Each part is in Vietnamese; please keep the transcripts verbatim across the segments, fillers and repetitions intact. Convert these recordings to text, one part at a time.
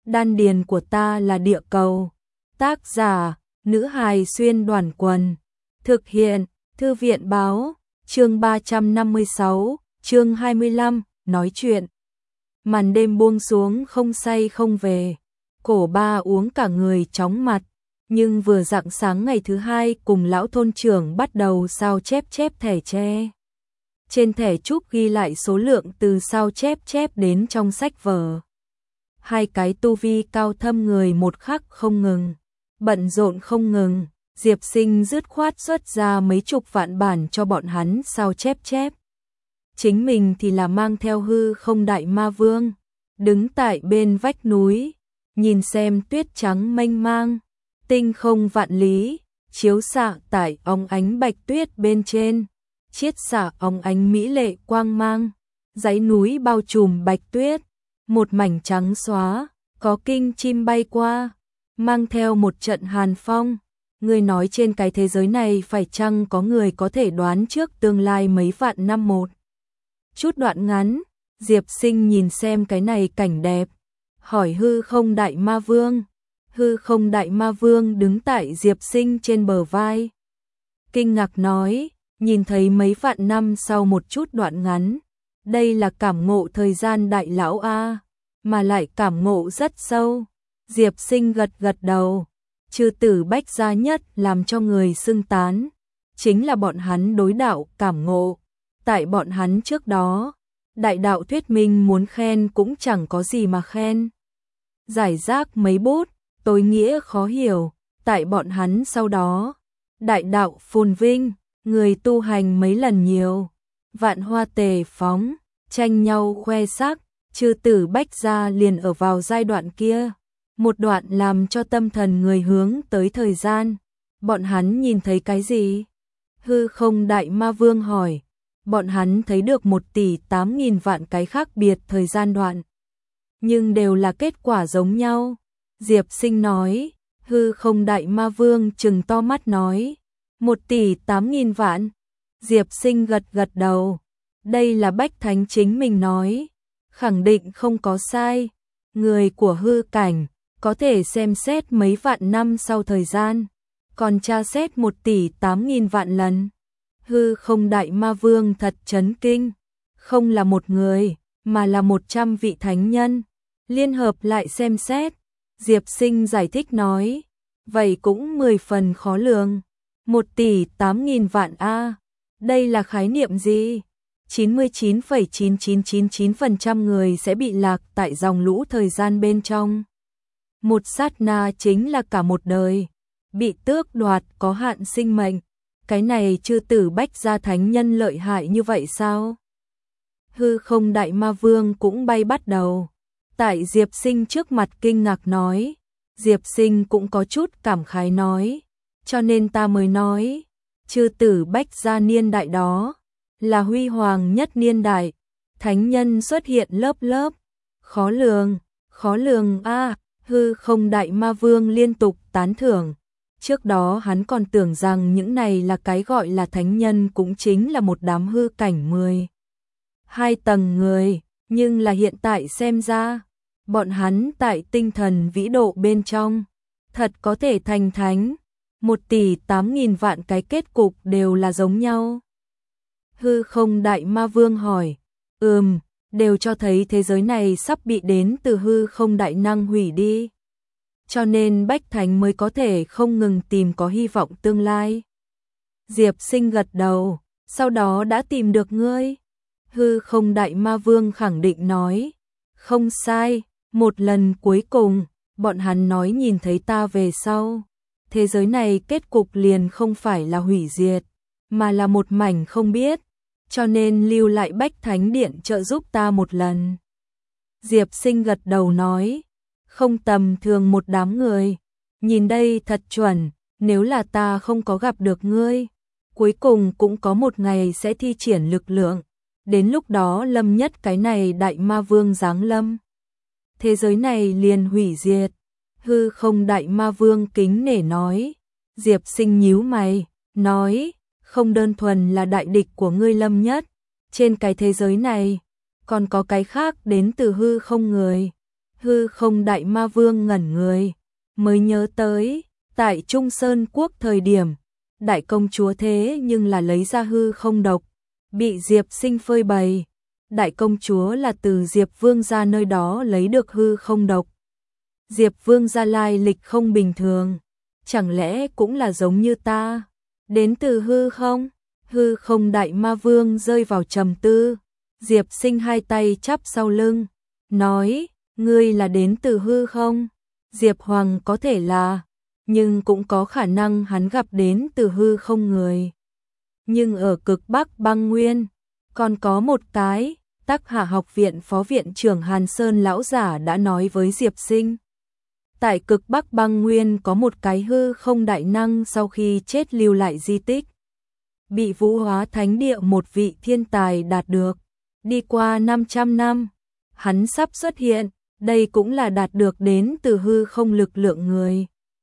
Đan điền của ta là địa cầu. Tác giả, nữ hài xuyên đoàn quần. Thực hiện, thư viện báo, chương ba trăm năm mươi sáu, chương hai mươi lăm, nói chuyện. Màn đêm buông xuống không say không về. Cổ ba uống cả người chóng mặt. Nhưng vừa rạng sáng ngày thứ hai cùng lão thôn trưởng bắt đầu sao chép chép thẻ tre. Trên thẻ trúc ghi lại số lượng từ sao chép chép đến trong sách vở. Hai cái tu vi cao thâm người một khắc không ngừng, bận rộn không ngừng. Diệp Sinh dứt khoát xuất ra mấy chục vạn bản cho bọn hắn sao chép chép. Chính mình thì là mang theo hư không đại ma vương, đứng tại bên vách núi, nhìn xem tuyết trắng mênh mang, tinh không vạn lý, chiếu xạ tại óng ánh bạch tuyết bên trên, chiết xạ óng ánh mỹ lệ quang mang, dãy núi bao trùm bạch tuyết, một mảnh trắng xóa, có kinh chim bay qua, mang theo một trận hàn phong. Người nói trên cái thế giới này phải chăng có người có thể đoán trước tương lai mấy vạn năm một chút đoạn ngắn. Diệp Sinh nhìn xem cái này cảnh đẹp, hỏi hư không đại ma vương. Hư không đại ma vương đứng tại Diệp Sinh trên bờ vai, kinh ngạc nói, nhìn thấy mấy vạn năm sau một chút đoạn ngắn, đây là cảm ngộ thời gian đại lão a, mà lại cảm ngộ rất sâu. Diệp Sinh gật gật đầu. Chư tử bách gia nhất làm cho người xưng tán, chính là bọn hắn đối đạo cảm ngộ. Tại bọn hắn trước đó, đại đạo thuyết minh muốn khen cũng chẳng có gì mà khen. Giải rác mấy bút, tối nghĩa khó hiểu. Tại bọn hắn sau đó, đại đạo phồn vinh, người tu hành mấy lần nhiều, vạn hoa tề phóng, tranh nhau khoe sắc. Chư tử bách gia liền ở vào giai đoạn kia, một đoạn làm cho tâm thần người hướng tới thời gian. Bọn hắn nhìn thấy cái gì? Hư không đại ma vương hỏi. Bọn hắn thấy được một tỷ tám nghìn vạn cái khác biệt thời gian đoạn, nhưng đều là kết quả giống nhau. Diệp Sinh nói. Hư không đại ma vương trừng to mắt nói, một tỷ tám nghìn vạn. Diệp Sinh gật gật đầu. Đây là Bách Thánh chính mình nói, khẳng định không có sai. Người của hư cảnh có thể xem xét mấy vạn năm sau thời gian, còn tra xét một tỷ tám nghìn vạn lần. Hư không đại ma vương thật chấn kinh, không là một người, mà là một trăm vị thánh nhân, liên hợp lại xem xét. Diệp Sinh giải thích nói, vậy cũng mười phần khó lường. Một tỷ tám nghìn vạn a, đây là khái niệm gì? chín mươi chín phẩy chín chín chín chín phần trăm người sẽ bị lạc tại dòng lũ thời gian bên trong. Một sát na chính là cả một đời, bị tước đoạt có hạn sinh mệnh. Cái này chư tử bách gia thánh nhân lợi hại như vậy sao? Hư không đại ma vương cũng bay bắt đầu, tại Diệp Sinh trước mặt kinh ngạc nói. Diệp Sinh cũng có chút cảm khái nói, cho nên ta mới nói, chư tử bách gia niên đại đó là huy hoàng nhất niên đại, thánh nhân xuất hiện lớp lớp, khó lường, khó lường a. À, hư không đại ma vương liên tục tán thưởng. Trước đó hắn còn tưởng rằng những này là cái gọi là thánh nhân cũng chính là một đám hư cảnh mười hai tầng người, nhưng là hiện tại xem ra, bọn hắn tại tinh thần vĩ độ bên trong, thật có thể thành thánh. Một tỷ tám nghìn vạn cái kết cục đều là giống nhau. Hư không đại ma vương hỏi, ừm, đều cho thấy thế giới này sắp bị đến từ hư không đại năng hủy đi. Cho nên Bách Thánh mới có thể không ngừng tìm có hy vọng tương lai. Diệp Sinh gật đầu, sau đó đã tìm được ngươi. Hư không đại ma vương khẳng định nói, không sai, một lần cuối cùng, bọn hắn nói nhìn thấy ta về sau. Thế giới này kết cục liền không phải là hủy diệt, mà là một mảnh không biết, cho nên lưu lại Bách Thánh Điện trợ giúp ta một lần. Diệp Sinh gật đầu nói, không tầm thường một đám người, nhìn đây thật chuẩn, nếu là ta không có gặp được ngươi, cuối cùng cũng có một ngày sẽ thi triển lực lượng, đến lúc đó lâm nhất cái này đại ma vương giáng lâm, thế giới này liền hủy diệt. Hư không đại ma vương kính nể nói. Diệp Sinh nhíu mày, nói, không đơn thuần là đại địch của ngươi lâm nhất, trên cái thế giới này, còn có cái khác đến từ hư không người, Hư không đại ma vương ngẩn người, mới nhớ tới, tại Trung Sơn Quốc thời điểm, đại công chúa thế nhưng là lấy ra hư không độc, bị Diệp Sinh phơi bày. Đại công chúa là từ Diệp Vương gia nơi đó lấy được hư không độc. Diệp Vương gia lai lịch không bình thường, chẳng lẽ cũng là giống như ta, đến từ hư không? Hư không đại ma vương rơi vào trầm tư, Diệp Sinh hai tay chắp sau lưng, nói, ngươi là đến từ hư không? Diệp Hoàng có thể là, nhưng cũng có khả năng hắn gặp đến từ hư không người. Nhưng ở cực Bắc băng nguyên, còn có một cái, Tắc Hạ học viện phó viện trưởng Hàn Sơn lão giả đã nói với Diệp Sinh. Tại cực Bắc băng nguyên có một cái hư không đại năng sau khi chết lưu lại di tích. Bị Vũ Hóa Thánh Địa một vị thiên tài đạt được. Đi qua năm trăm năm, hắn sắp xuất hiện, đây cũng là đạt được đến từ hư không lực lượng người.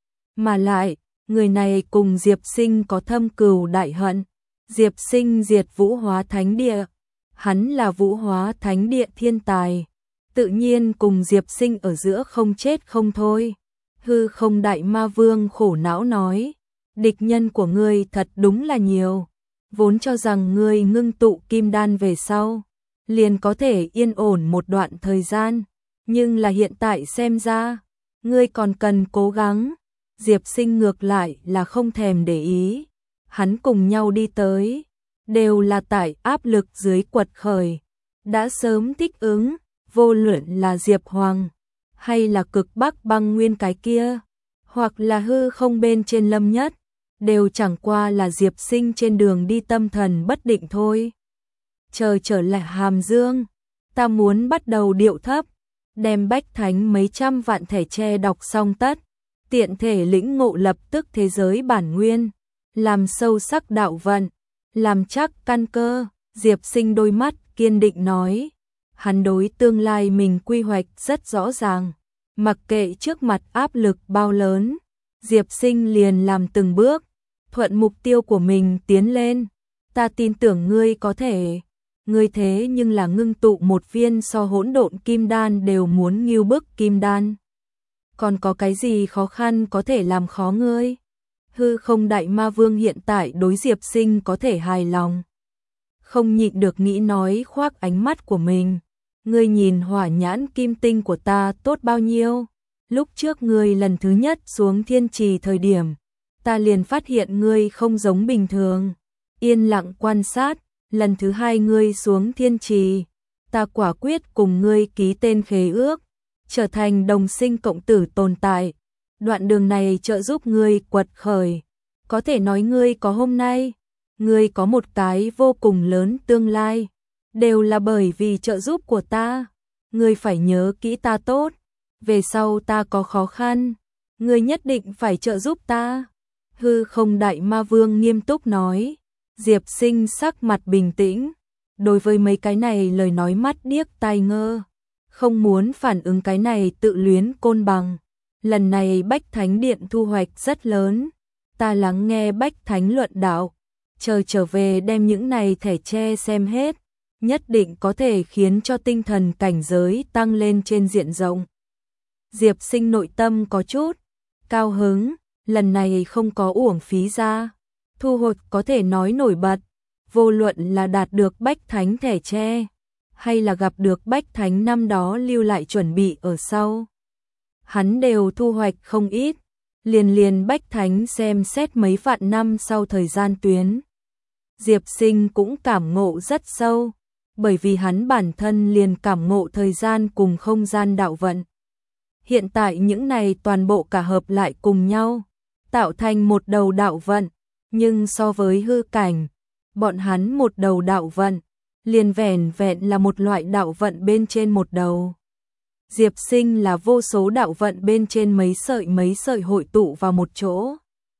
Mà lại, người này cùng Diệp Sinh có thâm cừu đại hận. Diệp Sinh diệt Vũ Hóa Thánh Địa, hắn là Vũ Hóa Thánh Địa thiên tài, tự nhiên cùng Diệp Sinh ở giữa không chết không thôi. Hư không đại ma vương khổ não nói, địch nhân của ngươi thật đúng là nhiều, vốn cho rằng ngươi ngưng tụ kim đan về sau, liền có thể yên ổn một đoạn thời gian, nhưng là hiện tại xem ra, ngươi còn cần cố gắng. Diệp Sinh ngược lại là không thèm để ý, hắn cùng nhau đi tới, đều là tại áp lực dưới quật khởi, đã sớm thích ứng, vô luận là Diệp Hoàng, hay là cực Bắc băng nguyên cái kia, hoặc là hư không bên trên Lâm Nhất, đều chẳng qua là Diệp Sinh trên đường đi tâm thần bất định thôi. Trời trở lại Hàm Dương, ta muốn bắt đầu điệu thấp, đem Bách Thánh mấy trăm vạn thẻ tre đọc xong tất, tiện thể lĩnh ngộ lập tức thế giới bản nguyên, làm sâu sắc đạo vận, làm chắc căn cơ. Diệp Sinh đôi mắt kiên định nói, hắn đối tương lai mình quy hoạch rất rõ ràng, mặc kệ trước mặt áp lực bao lớn, Diệp Sinh liền làm từng bước, thuận mục tiêu của mình tiến lên. Ta tin tưởng ngươi có thể, ngươi thế nhưng là ngưng tụ một viên so hỗn độn kim đan đều muốn nghiêu bức kim đan. Còn có cái gì khó khăn có thể làm khó ngươi? Hư không đại ma vương hiện tại đối Diệp Sinh có thể hài lòng. Không nhịn được nghĩ nói khoác ánh mắt của mình. Ngươi nhìn hỏa nhãn kim tinh của ta tốt bao nhiêu? Lúc trước ngươi lần thứ nhất xuống thiên trì thời điểm, ta liền phát hiện ngươi không giống bình thường. Yên lặng quan sát, lần thứ hai ngươi xuống thiên trì, ta quả quyết cùng ngươi ký tên khế ước, trở thành đồng sinh cộng tử tồn tại. Đoạn đường này trợ giúp ngươi quật khởi, có thể nói ngươi có hôm nay, ngươi có một cái vô cùng lớn tương lai, đều là bởi vì trợ giúp của ta. Ngươi phải nhớ kỹ ta tốt, về sau ta có khó khăn, ngươi nhất định phải trợ giúp ta. Hư không đại ma vương nghiêm túc nói. Diệp Sinh sắc mặt bình tĩnh, đối với mấy cái này lời nói mắt điếc tai ngơ, không muốn phản ứng cái này tự luyến côn bằng. Lần này Bách Thánh Điện thu hoạch rất lớn, ta lắng nghe Bách Thánh luận đạo, chờ trở về đem những này thẻ tre xem hết, nhất định có thể khiến cho tinh thần cảnh giới tăng lên trên diện rộng. Diệp Sinh nội tâm có chút cao hứng, lần này không có uổng phí ra, thu hoạch có thể nói nổi bật, vô luận là đạt được Bách Thánh thẻ tre, hay là gặp được Bách Thánh năm đó lưu lại chuẩn bị ở sau. Hắn đều thu hoạch không ít, liền liền Bách Thánh xem xét mấy vạn năm sau thời gian tuyến. Diệp Sinh cũng cảm ngộ rất sâu, bởi vì hắn bản thân liền cảm ngộ thời gian cùng không gian đạo vận. Hiện tại những này toàn bộ cả hợp lại cùng nhau, tạo thành một đầu đạo vận, nhưng so với hư cảnh, bọn hắn một đầu đạo vận, liền vẻn vẹn là một loại đạo vận bên trên một đầu. Diệp Sinh là vô số đạo vận bên trên mấy sợi mấy sợi hội tụ vào một chỗ,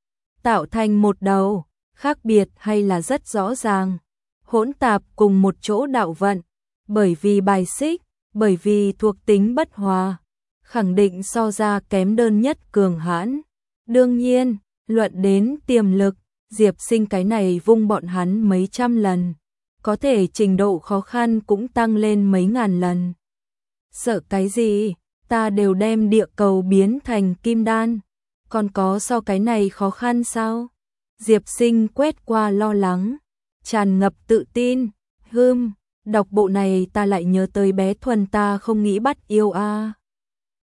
tạo thành một đầu, khác biệt hay là rất rõ ràng, hỗn tạp cùng một chỗ đạo vận, bởi vì bài xích, bởi vì thuộc tính bất hòa, khẳng định so ra kém đơn nhất cường hãn. Đương nhiên, luận đến tiềm lực, Diệp Sinh cái này vung bọn hắn mấy trăm lần, có thể trình độ khó khăn cũng tăng lên mấy ngàn lần. Sợ cái gì? ta đều đem địa cầu biến thành kim đan, còn có so cái này khó khăn sao? Diệp Sinh quét qua lo lắng, tràn ngập tự tin, hưm, đọc bộ này ta lại nhớ tới bé Thuần ta không nghĩ bắt yêu a.